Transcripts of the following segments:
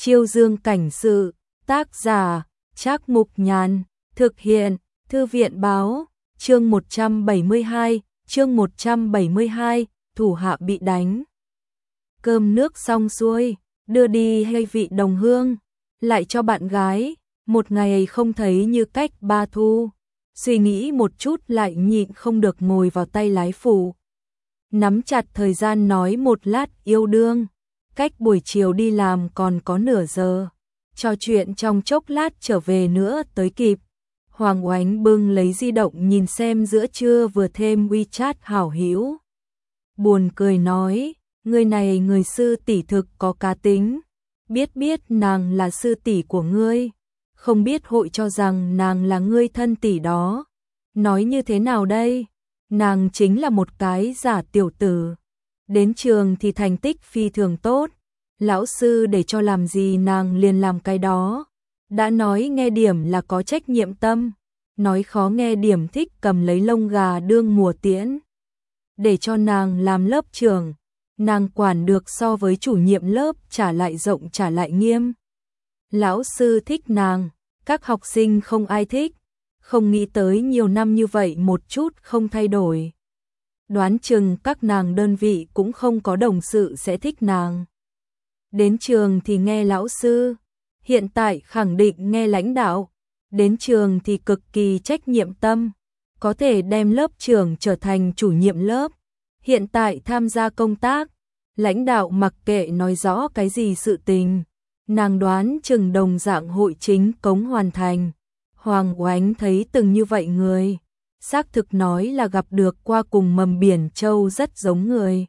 Chiêu Dương cảnh sự, tác giả, Trác Mục Nhàn, thực hiện, Thư viện Báo, chương 172, thủ hạ bị đánh. Cơm nước xong xuôi, đưa đi hay vị đồng hương, lại cho bạn gái, một ngày không thấy như cách ba thu. Suy nghĩ một chút lại nhịn không được ngồi vào tay lái phụ. Nắm chặt thời gian nói một lát yêu đương, cách buổi chiều đi làm còn có nửa giờ. Trò chuyện trong chốc lát trở về nữa tới kịp. Hoàng Oánh bưng lấy di động nhìn xem giữa trưa vừa thêm WeChat hảo hữu. Buồn cười nói, người này người sư tỷ thực có cá tính. Biết nàng là sư tỷ của ngươi, không biết hội cho rằng nàng là ngươi thân tỷ đó. Nói như thế nào đây? Nàng chính là một cái giả tiểu tử. Đến trường thì thành tích phi thường tốt. Lão sư để cho làm gì nàng liền làm cái đó. Đã nói nghe điểm là có trách nhiệm tâm. Nói khó nghe điểm thích cầm lấy lông gà đương mùa tiễn. Để cho nàng làm lớp trưởng. Nàng quản được so với chủ nhiệm lớp trả lại rộng trả lại nghiêm. Lão sư thích nàng, các học sinh không ai thích. Không nghĩ tới nhiều năm như vậy một chút không thay đổi. Đoán chừng các nàng đơn vị cũng không có đồng sự sẽ thích nàng. Đến trường thì nghe lão sư, hiện tại khẳng định nghe lãnh đạo. Đến trường thì cực kỳ trách nhiệm tâm, có thể đem lớp trưởng trở thành chủ nhiệm lớp. Hiện tại tham gia công tác, lãnh đạo mặc kệ nói rõ cái gì sự tình, nàng đoán chừng đồng dạng hội chính cống hoàn thành. Hoàng Oánh thấy từng như vậy người, xác thực nói là gặp được qua cùng Mầm Biển Châu rất giống người.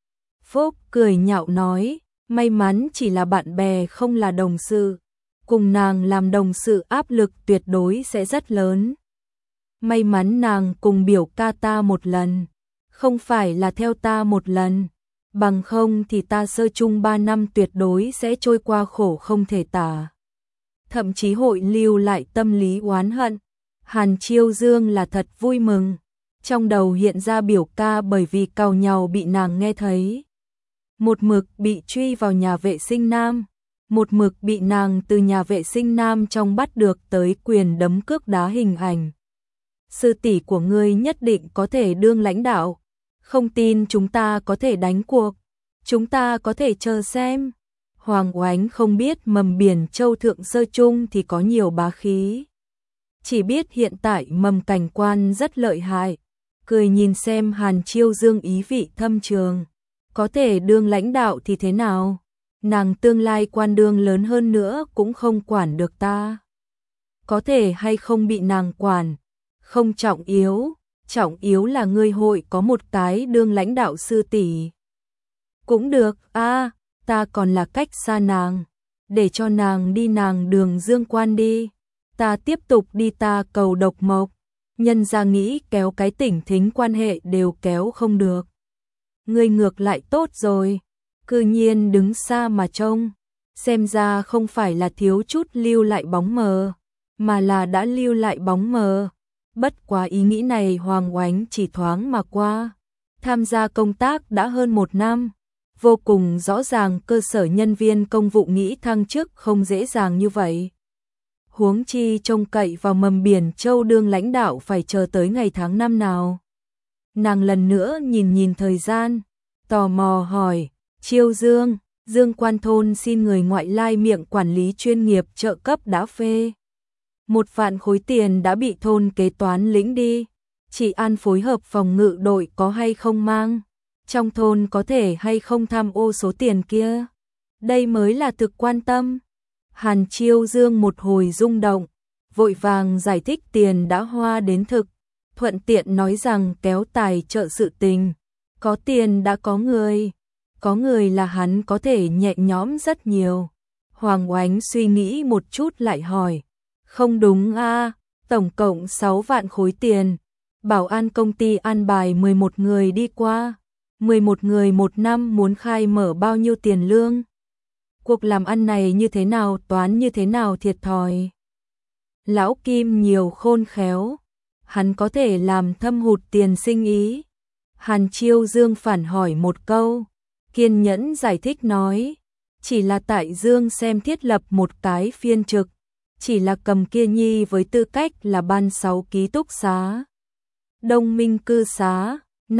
Phúc cười nhạo nói, may mắn chỉ là bạn bè không là đồng sự, cùng nàng làm đồng sự áp lực tuyệt đối sẽ rất lớn. May mắn nàng cùng biểu ca ta một lần, không phải là theo ta một lần, bằng không thì ta sơ chung 3 năm tuyệt đối sẽ trôi qua khổ không thể tả. Thậm chí hội lưu lại tâm lý oán hận. Hàn Chiêu Dương là thật vui mừng, trong đầu hiện ra biểu ca bởi vì càu nhàu bị nàng nghe thấy. Một mực bị truy vào nhà vệ sinh nam, một mực bị nàng từ nhà vệ sinh nam trong bắt được tới quyền đấm cước đá hình ảnh. Sư tỷ của ngươi nhất định có thể đương lãnh đạo, không tin chúng ta có thể đánh cuộc, chúng ta có thể chờ xem. Hoàng Oánh không biết Mầm Biển Châu thượng sơ chung thì có nhiều bá khí. Chỉ biết hiện tại Mầm cảnh quan rất lợi hại, cười nhìn xem Hàn Chiêu Dương ý vị thâm trường. Có thể đương lãnh đạo thì thế nào? Nàng tương lai quan đương lớn hơn nữa cũng không quản được ta. Có thể hay không bị nàng quản, không trọng yếu là ngươi hội có một cái đương lãnh đạo sư tỷ. Cũng được, ta còn là cách xa nàng, để cho nàng đi nàng đường dương quan đi, ta tiếp tục đi ta cầu độc mộc, nhân ra nghĩ kéo cái tỉnh thính quan hệ đều kéo không được. Ngươi ngược lại tốt rồi, cư nhiên đứng xa mà trông, xem ra không phải là thiếu chút lưu lại bóng mờ, mà là đã lưu lại bóng mờ. Bất quá ý nghĩ này Hoàng Oánh chỉ thoáng mà qua, tham gia công tác đã hơn 1 năm. Vô cùng rõ ràng cơ sở nhân viên công vụ nghĩ thăng chức không dễ dàng như vậy. Huống chi trông cậy vào Mầm Biển Châu đương lãnh đạo phải chờ tới ngày tháng năm nào. Nàng lần nữa nhìn thời gian, tò mò hỏi, Chiêu Dương, Dương Quan thôn xin người ngoại lai miệng quản lý chuyên nghiệp trợ cấp đã phê. 1 vạn khối tiền đã bị thôn kế toán lĩnh đi, chị An phối hợp phòng ngự đội có hay không mang? Trong thôn có thể hay không tham ô số tiền kia? Đây mới là thực quan tâm. Hàn Chiêu Dương một hồi rung động, vội vàng giải thích tiền đã hoa đến thực, thuận tiện nói rằng kéo tài trợ sự tình. Có tiền đã có người là hắn có thể nhẹ nhõm rất nhiều. Hoàng Oánh suy nghĩ một chút lại hỏi, không đúng tổng cộng 6 vạn khối tiền, bảo an công ty an bài 11 người đi qua. 11 người 1 năm muốn khai mở bao nhiêu tiền lương? Cuộc làm ăn này như thế nào, toán như thế nào thiệt thòi? Lão Kim nhiều khôn khéo, hắn có thể làm thâm hụt tiền sinh ý. Hàn Chiêu Dương phản hỏi một câu, kiên nhẫn giải thích nói, Chỉ là tại Dương xem thiết lập một cái phiên trực, chỉ là cầm kia nhi với tư cách là ban 6 ký túc xá. Đông Minh cư xá,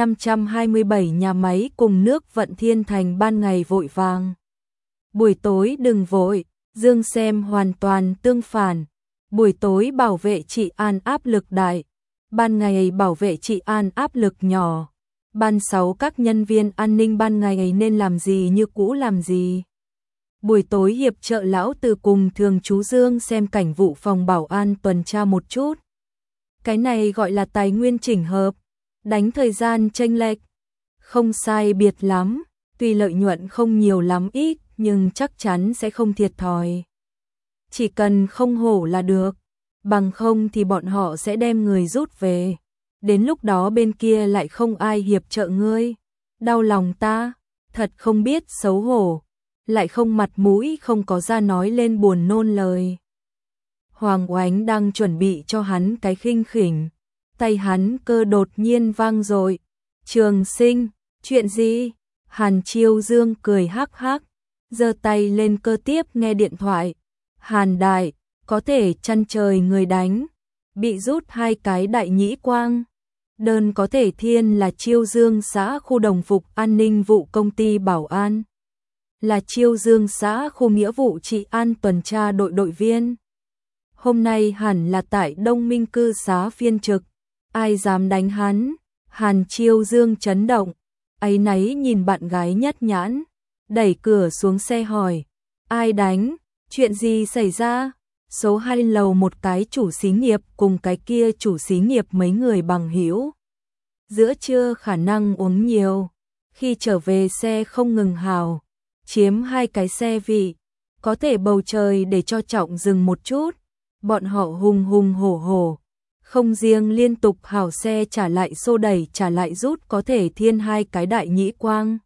527 nhà máy cùng nước vận thiên thành ban ngày vội vàng. Buổi tối đừng vội, Dương xem hoàn toàn tương phản. Buổi tối bảo vệ trị an áp lực đại, ban ngày bảo vệ trị an áp lực nhỏ. Ban 6 các nhân viên an ninh ban ngày nên làm gì như cũ làm gì. Buổi tối hiệp trợ lão Từ cùng thường chú Dương xem cảnh vụ phòng bảo an tuần tra một chút. Cái này gọi là tài nguyên chỉnh hợp, đánh thời gian chênh lệch. Không sai biệt lắm, tuy lợi nhuận không nhiều lắm ít nhưng chắc chắn sẽ không thiệt thòi. Chỉ cần không hổ là được, bằng không thì bọn họ sẽ đem người rút về. Đến lúc đó bên kia lại không ai hiệp trợ ngươi. Đau lòng ta, thật không biết xấu hổ, lại không mặt mũi không có ra nói lên buồn nôn lời. Hoàng Oánh đang chuẩn bị cho hắn cái khinh khỉnh, tay hắn cơ đột nhiên vang dội. Trường Sinh, chuyện gì? Hàn Chiêu Dương cười hắc hắc, giơ tay lên cơ tiếp nghe điện thoại. Hàn đại, có thể chăn trời người đánh, bị rút 2 cái đại nhĩ quang. Đơn có thể thiên là Chiêu Dương xã khu đồng phục an ninh vụ công ty bảo an, là Chiêu Dương xã khu nghĩa vụ trị an tuần tra đội đội viên. Hôm nay hẳn là tại Đông Minh cư xá phiên trực, ai dám đánh hắn? Hàn Chiêu Dương chấn động, áy náy nhìn bạn gái Nhất Nhãn, đẩy cửa xuống xe hỏi, ai đánh? Chuyện gì xảy ra? Số 2 lầu một cái chủ xí nghiệp cùng cái kia chủ xí nghiệp mấy người bằng hữu. Giữa trưa khả năng uống nhiều, khi trở về xe không ngừng hào, chiếm 2 cái xe vị, có thể bầu trời để cho trọng dừng một chút. Bọn họ hùng hùng hổ hổ, không riêng liên tục hào xe trả lại xô đẩy trả lại rút có thể thiên 2 cái đại nhĩ quang.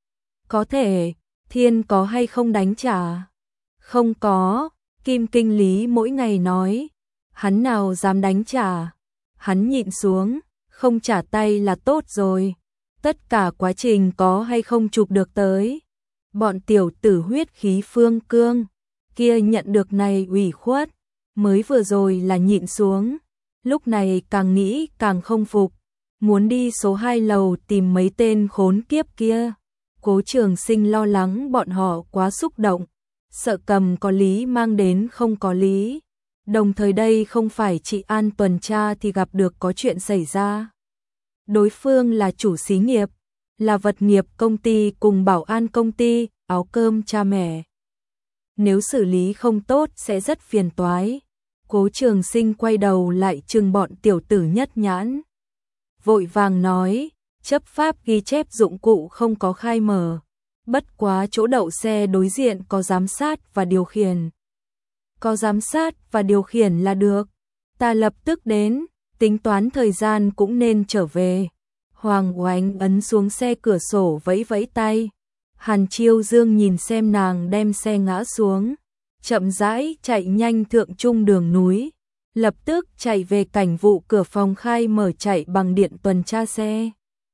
Có thể, thiên có hay không đánh trả? Không có, Kim Kinh Lý mỗi ngày nói, hắn nào dám đánh trả, hắn nhịn xuống, không trả tay là tốt rồi, tất cả quá trình có hay không chụp được tới. Bọn tiểu tử huyết khí phương cương, kia nhận được này ủy khuất, mới vừa rồi là nhịn xuống, lúc này càng nghĩ càng không phục, muốn đi số 2 lầu tìm mấy tên khốn kiếp kia. Cố Trường Sinh lo lắng bọn họ quá xúc động, sợ cầm có lý mang đến không có lý. Đồng thời đây không phải trị an tuần tra thì gặp được có chuyện xảy ra. Đối phương là chủ xí nghiệp, là vật nghiệp công ty cùng bảo an công ty, áo cơm cha mẹ. Nếu xử lý không tốt sẽ rất phiền toái. Cố Trường Sinh quay đầu lại trừng bọn tiểu tử Nhất Nhãn. Vội vàng nói, chấp pháp ghi chép dụng cụ không có khai mở. Bất quá chỗ đậu xe đối diện có giám sát và điều khiển. Có giám sát và điều khiển là được. Ta lập tức đến, tính toán thời gian cũng nên trở về. Hoàng Oánh ấn xuống xe cửa sổ vẫy vẫy tay. Hàn Chiêu Dương nhìn xem nàng đem xe ngã xuống, chậm rãi chạy nhanh thượng trung đường núi, lập tức chạy về cảnh vụ cửa phòng khai mở chạy bằng điện tuần tra xe.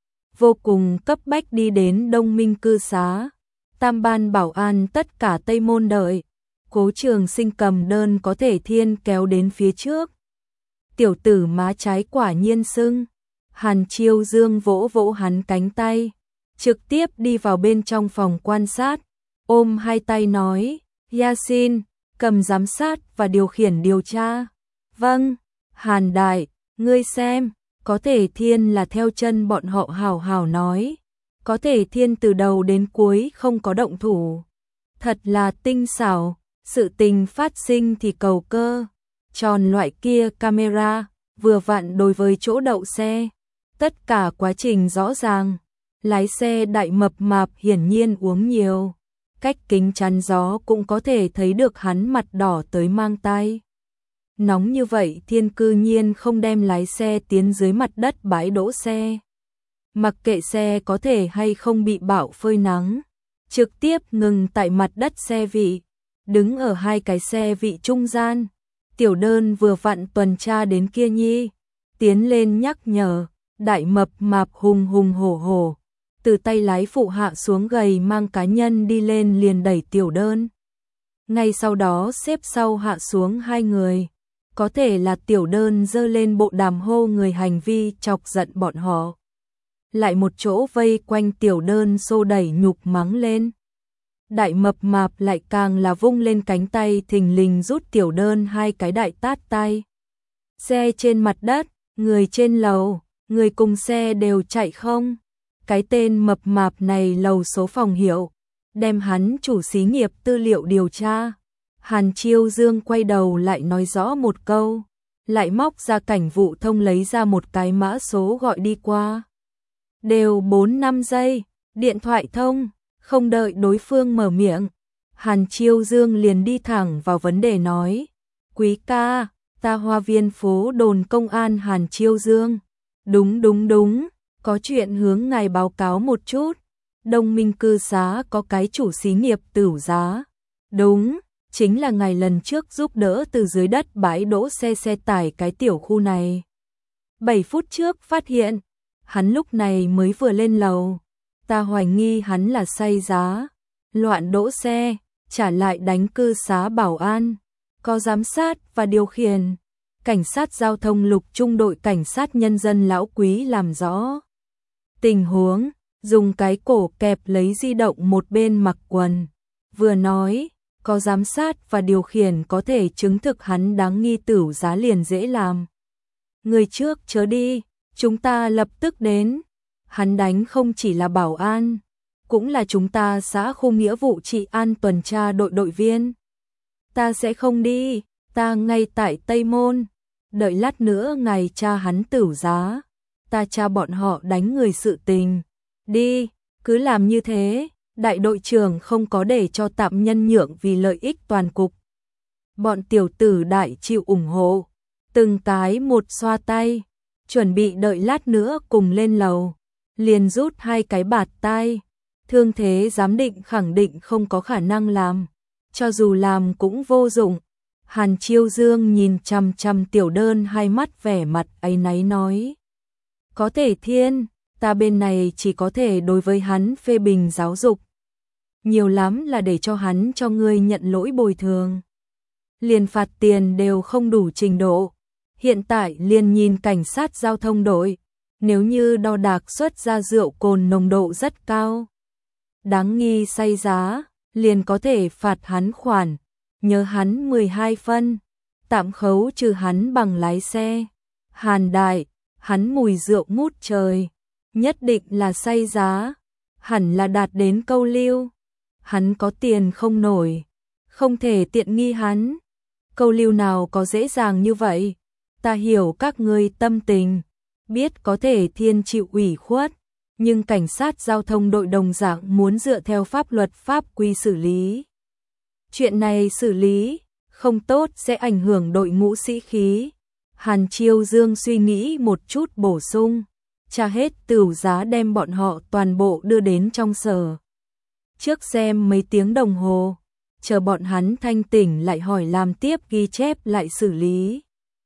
Vô cùng cấp bách đi đến Đông Minh cư xá, tam ban bảo an tất cả Tây Môn đợi. Cố Trường Sinh cầm đơn có thể thiên kéo đến phía trước. Tiểu tử má trái quả nhiên sưng. Hàn Chiêu Dương vỗ vỗ hắn cánh tay, trực tiếp đi vào bên trong phòng quan sát, ôm 2 tay nói, Yasin, cầm giám sát và điều khiển điều tra. Vâng, Hàn đại, ngươi xem, có thể thiên là theo chân bọn họ hào hào nói, có thể thiên từ đầu đến cuối không có động thủ. Thật là tinh xảo, sự tình phát sinh thì cầu cơ, tròn loại kia camera, vừa vặn đối với chỗ đậu xe. Tất cả quá trình rõ ràng, lái xe đại mập mạp hiển nhiên uống nhiều, cách kính chắn gió cũng có thể thấy được hắn mặt đỏ tới mang tay. Nóng như vậy thiên cư nhiên không đem lái xe tiến dưới mặt đất bãi đỗ xe. Mặc kệ xe có thể hay không bị bão phơi nắng, trực tiếp ngừng tại mặt đất xe vị, đứng ở 2 cái xe vị trung gian. Tiểu đơn vừa vặn tuần tra đến kia nhi, tiến lên nhắc nhở. Đại mập mạp hùng hùng hổ hổ, từ tay lái phụ hạ xuống gầy mang cá nhân đi lên liền đẩy tiểu đơn. Ngay sau đó xếp sau hạ xuống hai người. Có thể là tiểu đơn giơ lên bộ đàm hô người hành vi chọc giận bọn họ. Lại một chỗ vây quanh tiểu đơn xô đẩy nhục mắng lên. Đại mập mạp lại càng là vung lên cánh tay thình lình rút tiểu đơn hai cái đại tát tay. Xe trên mặt đất, người trên lầu, người cùng xe đều chạy không. Cái tên mập mạp này lầu số phòng hiệu, đem hắn chủ xí nghiệp tư liệu điều tra. Hàn Chiêu Dương quay đầu lại nói rõ một câu, lại móc ra cảnh vụ thông lấy ra một cái mã số gọi đi qua. Đều 4-5 giây, điện thoại thông, không đợi đối phương mở miệng. Hàn Chiêu Dương liền đi thẳng vào vấn đề nói, quý ca, ta Hoa Viên phố đồn công an Hàn Chiêu Dương. Đúng, có chuyện hướng ngài báo cáo một chút. Đông Minh cư xá có cái chủ xí nghiệp Tửu Giá. Đúng, chính là ngài lần trước giúp đỡ từ dưới đất bãi đỗ xe tải cái tiểu khu này. 7 phút trước phát hiện, hắn lúc này mới vừa lên lầu. Ta hoài nghi hắn là say giá, loạn đỗ xe, trả lại đánh cư xá bảo an, có giám sát và điều khiển. Cảnh sát giao thông Lục trung đội cảnh sát nhân dân Lão Quý làm rõ tình huống, dùng cái cổ kẹp lấy di động một bên mặc quần. Vừa nói, có giám sát và điều khiển có thể chứng thực hắn đáng nghi Tửu Giá liền dễ làm. Người trước chớ đi, chúng ta lập tức đến. Hắn đánh không chỉ là bảo an, cũng là chúng ta xã khu nghĩa vụ trị an tuần tra đội đội viên. Ta sẽ không đi, ta ngay tại Tây Môn. Đợi lát nữa ngài tra hắn Tửu Giá, ta tra bọn họ đánh người sự tình. Đi, cứ làm như thế, đại đội trưởng không có để cho tạm nhân nhượng vì lợi ích toàn cục. Bọn tiểu tử đại chịu ủng hộ, từng cái một xoa tay, chuẩn bị đợi lát nữa cùng lên lầu, liền rút hai cái bạt tai. Thương thế giám định khẳng định không có khả năng làm, cho dù làm cũng vô dụng. Hàn Chiêu Dương nhìn chằm chằm tiểu đơn hai mắt vẻ mặt áy náy nói. Có thể thiên, ta bên này chỉ có thể đối với hắn phê bình giáo dục. Nhiều lắm là để cho hắn cho ngươi nhận lỗi bồi thường. Liền phạt tiền đều không đủ trình độ. Hiện tại liền nhìn cảnh sát giao thông đội. Nếu như đo đạc xuất ra rượu cồn nồng độ rất cao, đáng nghi say giá, liền có thể phạt hắn khoản. Nhớ hắn 12 phân, tạm khấu trừ hắn bằng lái xe. Hàn đại, hắn mùi rượu ngút trời, nhất định là say giá, hẳn là đạt đến câu lưu. Hắn có tiền không nổi, không thể tiện nghi hắn. Câu lưu nào có dễ dàng như vậy. Ta hiểu các ngươi tâm tình, biết có thể thiên chịu ủy khuất, nhưng cảnh sát giao thông đội đồng dạng muốn dựa theo pháp luật pháp quy xử lý. Chuyện này xử lý không tốt sẽ ảnh hưởng đội ngũ sĩ khí. Hàn Chiêu Dương suy nghĩ một chút bổ sung, tra hết Tửu Giá đem bọn họ toàn bộ đưa đến trong sở. Trước xem mấy tiếng đồng hồ, chờ bọn hắn thanh tỉnh lại hỏi làm tiếp ghi chép lại xử lý.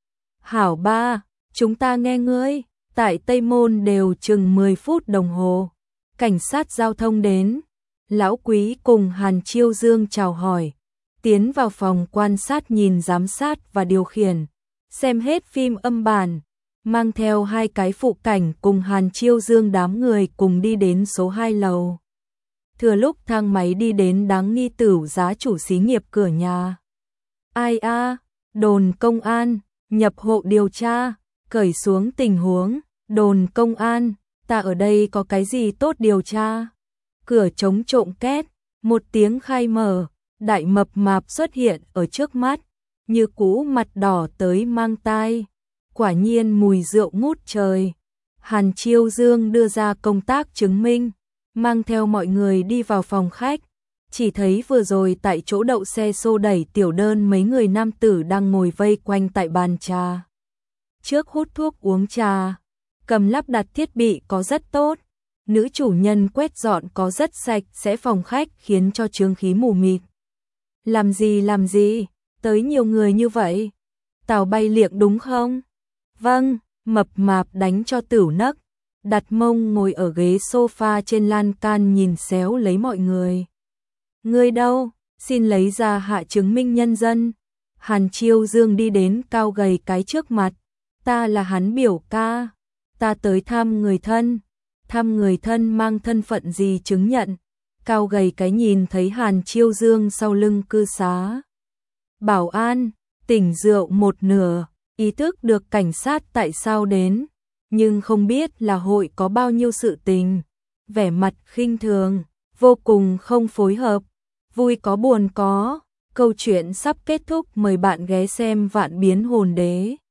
Hảo ba, chúng ta nghe ngươi. Tại Tây Môn đều chừng 10 phút đồng hồ. Cảnh sát giao thông đến. Lão Quý cùng Hàn Chiêu Dương chào hỏi. Tiến vào phòng quan sát nhìn giám sát và điều khiển. Xem hết phim âm bản. Mang theo hai cái phụ cảnh cùng Hàn Chiêu Dương đám người cùng đi đến số 2 lầu. Thừa lúc thang máy đi đến đáng nghi Tửu Giá chủ xí nghiệp cửa nhà. Ai a, đồn công an, nhập hộ điều tra. Cởi xuống tình huống, đồn công an, ta ở đây có cái gì tốt điều tra. Cửa chống trộm két, một tiếng khai mở, đại mập mạp xuất hiện ở trước mắt, như cũ mặt đỏ tới mang tai. Quả nhiên mùi rượu ngút trời. Hàn Chiêu Dương đưa ra công tác chứng minh, mang theo mọi người đi vào phòng khách. Chỉ thấy vừa rồi tại chỗ đậu xe xô đẩy tiểu đơn mấy người nam tử đang ngồi vây quanh tại bàn trà. Trước hút thuốc uống trà, cầm lắp đặt thiết bị có rất tốt. Nữ chủ nhân quét dọn có rất sạch sẽ phòng khách khiến cho chướng khí mù mịt. Làm gì, tới nhiều người như vậy. Tàu bay liệng đúng không? Vâng, mập mạp đánh cho Tửu nấc. đặt mông ngồi ở ghế sofa trên lan can nhìn xéo lấy mọi người. Ngươi đâu, xin lấy ra hạ chứng minh nhân dân. Hàn Chiêu Dương đi đến cao gầy cái trước mặt, ta là hắn biểu ca, ta tới thăm người thân mang thân phận gì chứng nhận. Cao gầy cái nhìn thấy Hàn Chiêu Dương sau lưng cư xá bảo an, tỉnh rượu một nửa, ý thức được cảnh sát tại sao đến, nhưng không biết là hội có bao nhiêu sự tình, vẻ mặt khinh thường, vô cùng không phối hợp, vui có buồn có, câu chuyện sắp kết thúc, mời bạn ghé xem Vạn Biến Hồn Đế.